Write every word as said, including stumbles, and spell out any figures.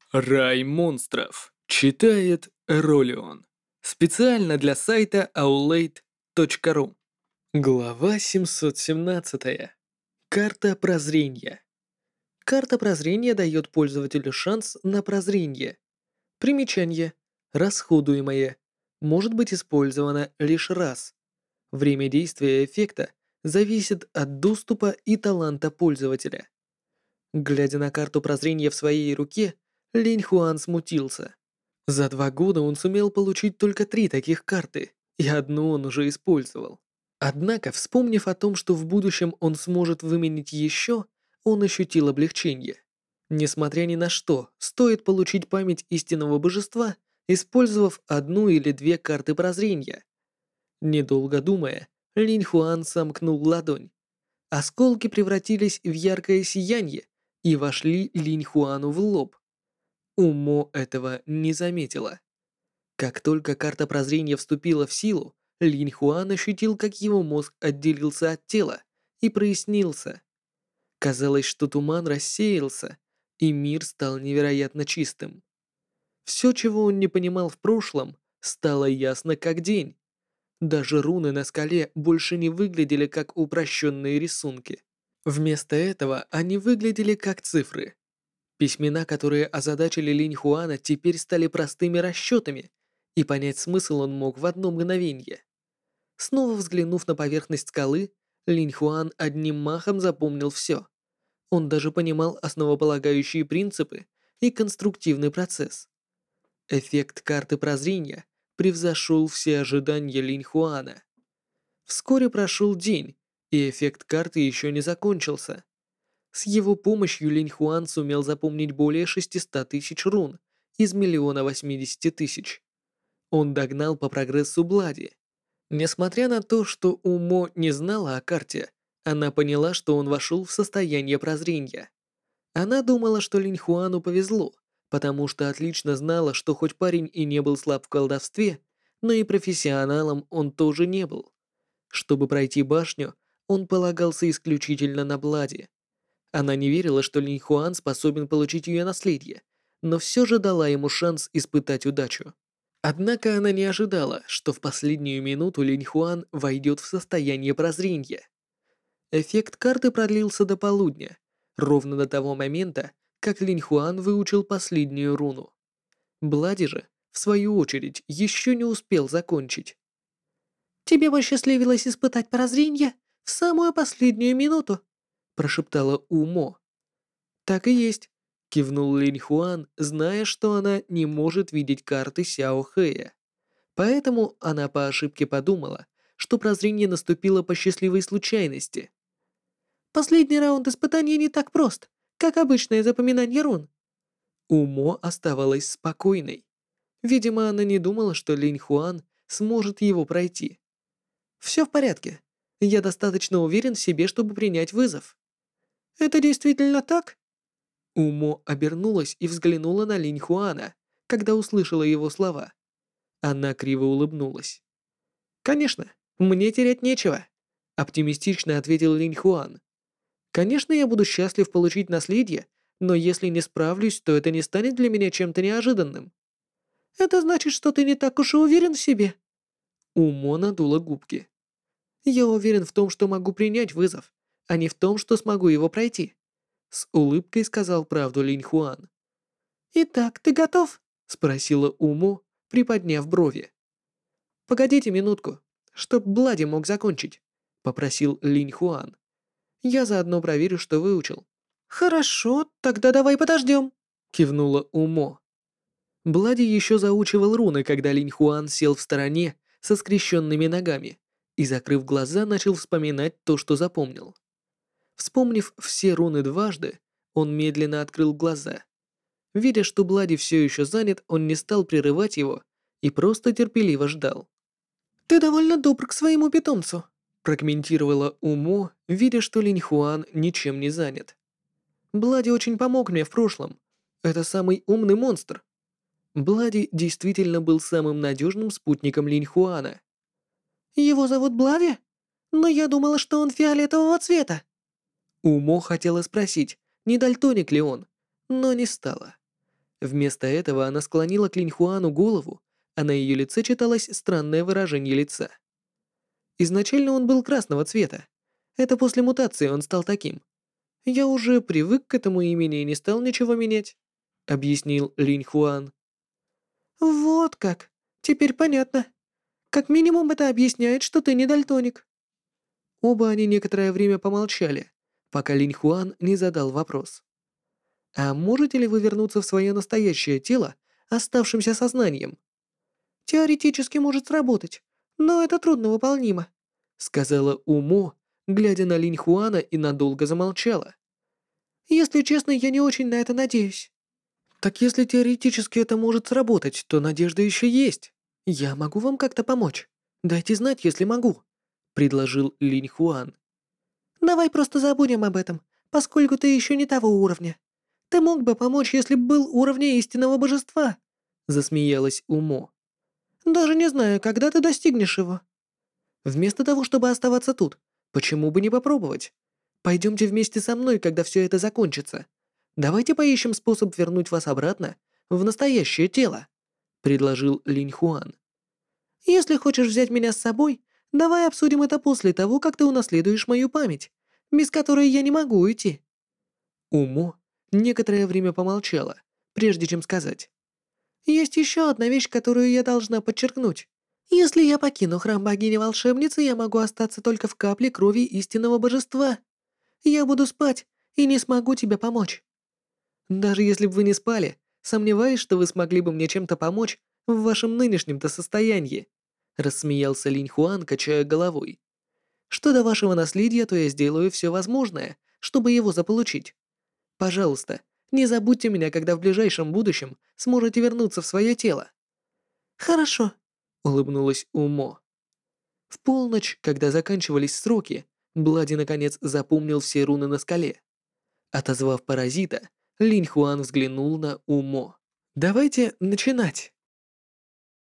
Рай монстров. Читает Ролион. Специально для сайта аулейт точка ру. Глава семьсот семнадцать. Карта прозрения. Карта прозрения дает пользователю шанс на прозрение. Примечание. Расходуемое. Может быть использовано лишь раз. Время действия эффекта зависит от доступа и таланта пользователя. Глядя на карту прозрения в своей руке, Линь Хуан смутился. За два года он сумел получить только три таких карты, и одну он уже использовал. Однако, вспомнив о том, что в будущем он сможет выменить еще, он ощутил облегчение. Несмотря ни на что, стоит получить память истинного божества, использовав одну или две карты прозрения. Недолго думая, Линь Хуан сомкнул ладонь. Осколки превратились в яркое сияние и вошли Линь Хуану в лоб. Умо этого не заметила. Как только карта прозрения вступила в силу, Линь Хуан ощутил, как его мозг отделился от тела и прояснился. Казалось, что туман рассеялся, и мир стал невероятно чистым. Все, чего он не понимал в прошлом, стало ясно как день. Даже руны на скале больше не выглядели как упрощенные рисунки. Вместо этого они выглядели как цифры. Письмена, которые озадачили Линь Хуана, теперь стали простыми расчетами, и понять смысл он мог в одно мгновение. Снова взглянув на поверхность скалы, Линь Хуан одним махом запомнил все. Он даже понимал основополагающие принципы и конструктивный процесс. Эффект карты прозрения превзошел все ожидания Линь Хуана. Вскоре прошел день, и эффект карты еще не закончился. С его помощью Линь Хуан сумел запомнить более шестисот тысяч рун из миллиона восьмидесяти тысяч. Он догнал по прогрессу Блади. Несмотря на то, что Умо не знала о карте, она поняла, что он вошел в состояние прозрения. Она думала, что Линь Хуану повезло, потому что отлично знала, что хоть парень и не был слаб в колдовстве, но и профессионалом он тоже не был. Чтобы пройти башню, он полагался исключительно на Блади. Она не верила, что Линь Хуан способен получить ее наследие, но все же дала ему шанс испытать удачу. Однако она не ожидала, что в последнюю минуту Линь Хуан войдет в состояние прозрения. Эффект карты продлился до полудня, ровно до того момента, как Линь Хуан выучил последнюю руну. Блади же, в свою очередь, еще не успел закончить. «Тебе посчастливилось испытать прозрение в самую последнюю минуту», прошептала Умо. «Так и есть», — кивнул Линь Хуан, зная, что она не может видеть карты Сяо Хэя. Поэтому она по ошибке подумала, что прозрение наступило по счастливой случайности. «Последний раунд испытания не так прост, как обычное запоминание рун». Умо оставалась спокойной. Видимо, она не думала, что Линь Хуан сможет его пройти. «Все в порядке. Я достаточно уверен в себе, чтобы принять вызов». «Это действительно так?» Умо обернулась и взглянула на Линь Хуана, когда услышала его слова. Она криво улыбнулась. «Конечно, мне терять нечего», — оптимистично ответил Линь Хуан. «Конечно, я буду счастлив получить наследие, но если не справлюсь, то это не станет для меня чем-то неожиданным». «Это значит, что ты не так уж и уверен в себе?» Умо надула губки. «Я уверен в том, что могу принять вызов, а не в том, что смогу его пройти», — с улыбкой сказал правду Линь Хуан. «Итак, ты готов?» — спросила Умо, приподняв брови. «Погодите минутку, чтоб Блади мог закончить», — попросил Линь Хуан. «Я заодно проверю, что выучил». «Хорошо, тогда давай подождем», — кивнула Умо. Блади еще заучивал руны, когда Линь Хуан сел в стороне со скрещенными ногами и, закрыв глаза, начал вспоминать то, что запомнил. Вспомнив все руны дважды, он медленно открыл глаза. Видя, что Блади все еще занят, он не стал прерывать его и просто терпеливо ждал. «Ты довольно добр к своему питомцу», — прокомментировала Умо, видя, что Линь Хуан ничем не занят. «Блади очень помог мне в прошлом. Это самый умный монстр». Блади действительно был самым надежным спутником Линь Хуана. «Его зовут Блади? Но я думала, что он фиолетового цвета». Умо хотела спросить, не дальтоник ли он, но не стала. Вместо этого она склонила к Линьхуану голову, а на ее лице читалось странное выражение лица. Изначально он был красного цвета. Это после мутации он стал таким. Я уже привык к этому имени и не стал ничего менять, объяснил Линьхуан. Вот как. Теперь понятно. Как минимум это объясняет, что ты не дальтоник. Оба они некоторое время помолчали, пока Линьхуан не задал вопрос. А можете ли вы вернуться в свое настоящее тело оставшимся сознанием? Теоретически может сработать, но это трудно выполнимо, сказала Умо, глядя на Линьхуана и надолго замолчала. Если честно, я не очень на это надеюсь. Так если теоретически это может сработать, то надежда еще есть. Я могу вам как-то помочь. Дайте знать, если могу, предложил Линьхуан. Давай просто забудем об этом, поскольку ты еще не того уровня. Ты мог бы помочь, если бы был уровня истинного божества, засмеялась Умо. Даже не знаю, когда ты достигнешь его. Вместо того, чтобы оставаться тут, почему бы не попробовать? Пойдемте вместе со мной, когда все это закончится. Давайте поищем способ вернуть вас обратно в настоящее тело, предложил Линьхуан. Если хочешь взять меня с собой, давай обсудим это после того, как ты унаследуешь мою память, без которой я не могу уйти. Умо некоторое время помолчала, прежде чем сказать. Есть еще одна вещь, которую я должна подчеркнуть. Если я покину храм богини-волшебницы, я могу остаться только в капле крови истинного божества. Я буду спать и не смогу тебе помочь. Даже если бы вы не спали, сомневаюсь, что вы смогли бы мне чем-то помочь в вашем нынешнем-то состоянии, рассмеялся Линьхуан, качая головой. Что до вашего наследия, то я сделаю все возможное, чтобы его заполучить. Пожалуйста, не забудьте меня, когда в ближайшем будущем сможете вернуться в свое тело. Хорошо, улыбнулась Умо. В полночь, когда заканчивались сроки, Блади наконец запомнил все руны на скале. Отозвав паразита, Линьхуан взглянул на Умо. «Давайте начинать».